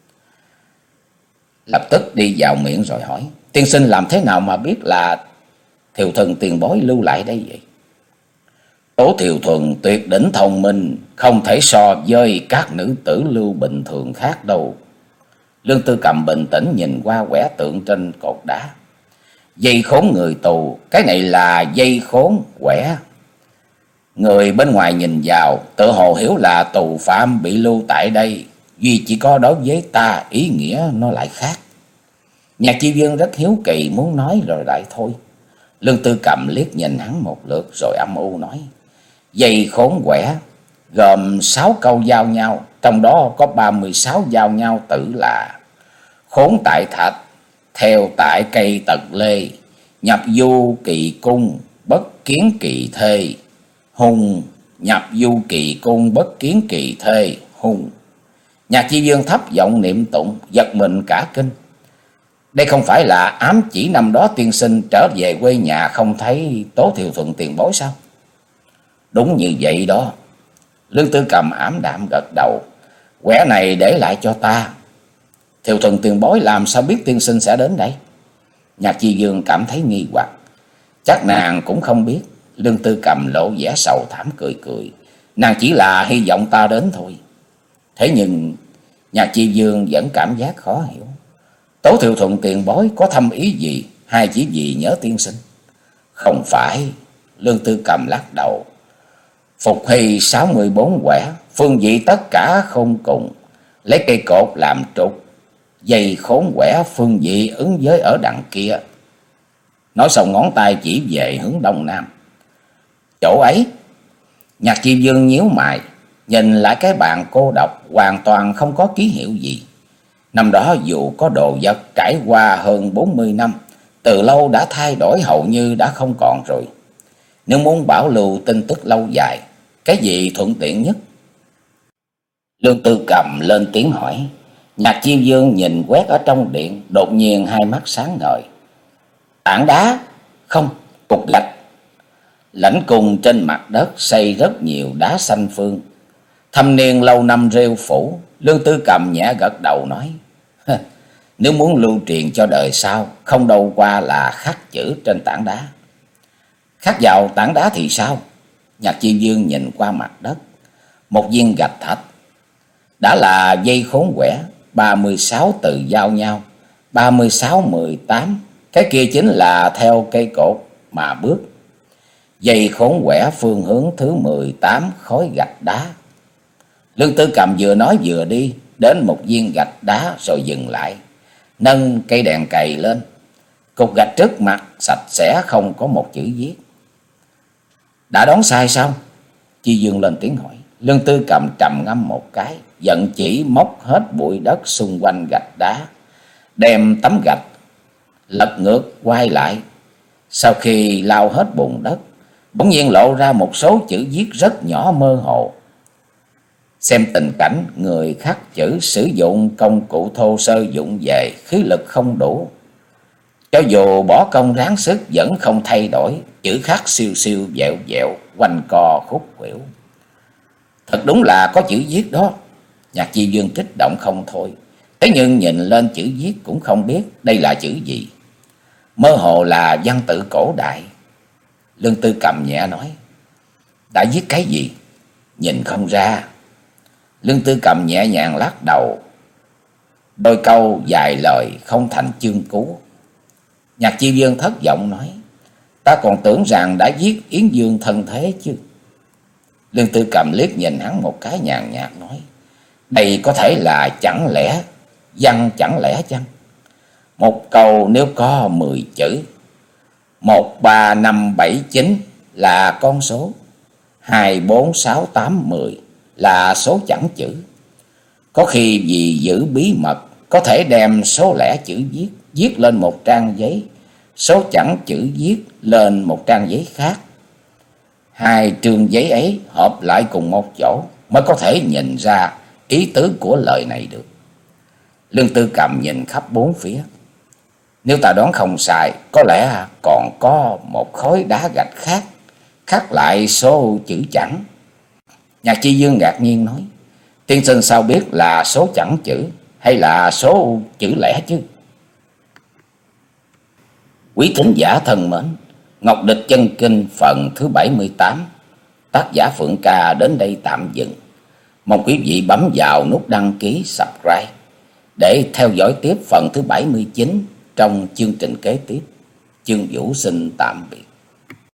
Lập tức đi vào miệng rồi hỏi, tiên sinh làm thế nào mà biết là Thiều Thuần tiền bối lưu lại đây vậy? Tố Thiều Thuần tuyệt đỉnh thông minh, không thể so với các nữ tử lưu bình thường khác đâu. Lương Tư Cầm bình tĩnh nhìn qua quẻ tượng trên cột đá. Dây khốn người tù, cái này là dây khốn quẻ. Người bên ngoài nhìn vào, tự hồ hiểu là tù phạm bị lưu tại đây, duy chỉ có đối với ta ý nghĩa nó lại khác. Nhạc Chi Dương rất hiếu kỳ, muốn nói rồi lại thôi. Lương Tư Cầm liếc nhìn hắn một lượt rồi âm u nói, dây khốn quẻ gồm sáu câu giao nhau, trong đó có ba mươi sáu giao nhau tự là: khốn tại thạch, theo tại cây tật lê, nhập du kỳ cung, bất kiến kỳ thê, hùng. Nhập du kỳ cung, bất kiến kỳ thê, hùng. Nhạc Chi Dương thấp giọng niệm tụng, giật mình cả kinh. Đây không phải là ám chỉ năm đó tiên sinh trở về quê nhà không thấy Tố Thiều Thuần tiền bối sao? Đúng như vậy đó. Lương Tư Cầm ảm đạm gật đầu. Quẻ này để lại cho ta. Thiều Thuần tiền bối làm sao biết tiên sinh sẽ đến đây? Nhạc Chi Dương cảm thấy nghi hoặc. Chắc nàng cũng không biết. Lương Tư Cầm lộ vẻ sầu thảm cười cười. Nàng chỉ là hy vọng ta đến thôi. Thế nhưng Nhạc Chi Dương vẫn cảm giác khó hiểu. Tố Thiều Thuần tiền bối có thâm ý gì, hay chỉ vì nhớ tiên sinh? Không phải. Lương Tư Cầm lắc đầu. Phục hy sáu mươi bốn quẻ, phương vị tất cả không cùng, lấy cây cột làm trục, dây khốn quẻ phương vị ứng với ở đằng kia. Nói xong ngón tay chỉ về hướng đông nam. Chỗ ấy. Nhạc Chi Dương nhíu mày, nhìn lại cái bàn cô độc hoàn toàn không có ký hiệu gì. Năm đó dù có đồ vật trải qua hơn bốn mươi năm, từ lâu đã thay đổi hầu như đã không còn rồi. Nếu muốn bảo lưu tin tức lâu dài, cái gì thuận tiện nhất? Lương Tư Cầm lên tiếng hỏi. Nhạc Chiêu Dương nhìn quét ở trong điện, đột nhiên hai mắt sáng ngời. Tảng đá? Không, cục gạch. Lãnh cung trên mặt đất xây rất nhiều đá xanh phương, thâm niên lâu năm rêu phủ. Lương Tư Cầm nhẹ gật đầu nói, nếu muốn lưu truyền cho đời sau, không đâu qua là khắc chữ trên tảng đá. Khắc vào tảng đá thì sao? Nhạc Chi Dương nhìn qua mặt đất. Một viên gạch thạch, đã là dây khốn quẻ, ba mươi sáu từ giao nhau, ba mươi sáu mười tám. Cái kia chính là theo cây cột mà bước. Dây khốn quẻ phương hướng thứ mười tám khối gạch đá. Lương Tư Cầm vừa nói vừa đi đến một viên gạch đá rồi dừng lại, nâng cây đèn cày lên. Cục gạch trước mặt sạch sẽ, không có một chữ viết. Đã đoán sai sao? Chi Dương lên tiếng hỏi. Lương Tư Cầm trầm ngâm một cái, giận chỉ móc hết bụi đất xung quanh gạch đá, đem tấm gạch lật ngược quay lại. Sau khi lau hết bùn đất, bỗng nhiên lộ ra một số chữ viết rất nhỏ mơ hồ. Xem tình cảnh người khắc chữ sử dụng công cụ thô sơ dụng về, khí lực không đủ. Cho dù bỏ công ráng sức vẫn không thay đổi, chữ khắc siêu siêu dẹo dẹo, quanh co khúc khuỷu. Thật đúng là có chữ viết đó. Nhạc Chi Dương kích động không thôi. Thế nhưng nhìn lên chữ viết cũng không biết đây là chữ gì. Mơ hồ là văn tự cổ đại. Lương Tư Cầm nhẹ nói, đã viết cái gì? Nhìn không ra. Lương Tư Cầm nhẹ nhàng lắc đầu, đôi câu dài lời không thành chương cú. Nhạc Chi Dương thất vọng nói, ta còn tưởng rằng đã viết Yến Dương thân thế chứ. Lương Tư Cầm liếc nhìn hắn một cái nhàn nhạt nói, đây có thể là chẳng lẽ văn chẳng lẽ chăng? Một câu nếu có mười chữ, một ba năm bảy chín là con số, hai bốn sáu tám mười là số chẵn chữ. Có khi vì giữ bí mật, có thể đem số lẻ chữ viết viết lên một trang giấy, số chẵn chữ viết lên một trang giấy khác. Hai trường giấy ấy hợp lại cùng một chỗ mới có thể nhìn ra ý tứ của lời này được. Lương Tư Cầm nhìn khắp bốn phía. Nếu ta đoán không sai, có lẽ còn có một khối đá gạch khác khắc lại số chữ chẵn. Nhạc Chi Dương ngạc nhiên nói, tiên sinh sao biết là số chẵn chữ hay là số chữ lẻ chứ? Quý thính giả thân mến, Ngọc Địch Chân Kinh phần thứ bảy mươi tám, tác giả Phượng Ca đến đây tạm dừng. Mong quý vị bấm vào nút đăng ký subscribe để theo dõi tiếp phần thứ bảy mươi chín trong chương trình kế tiếp. Chương Vũ xin tạm biệt.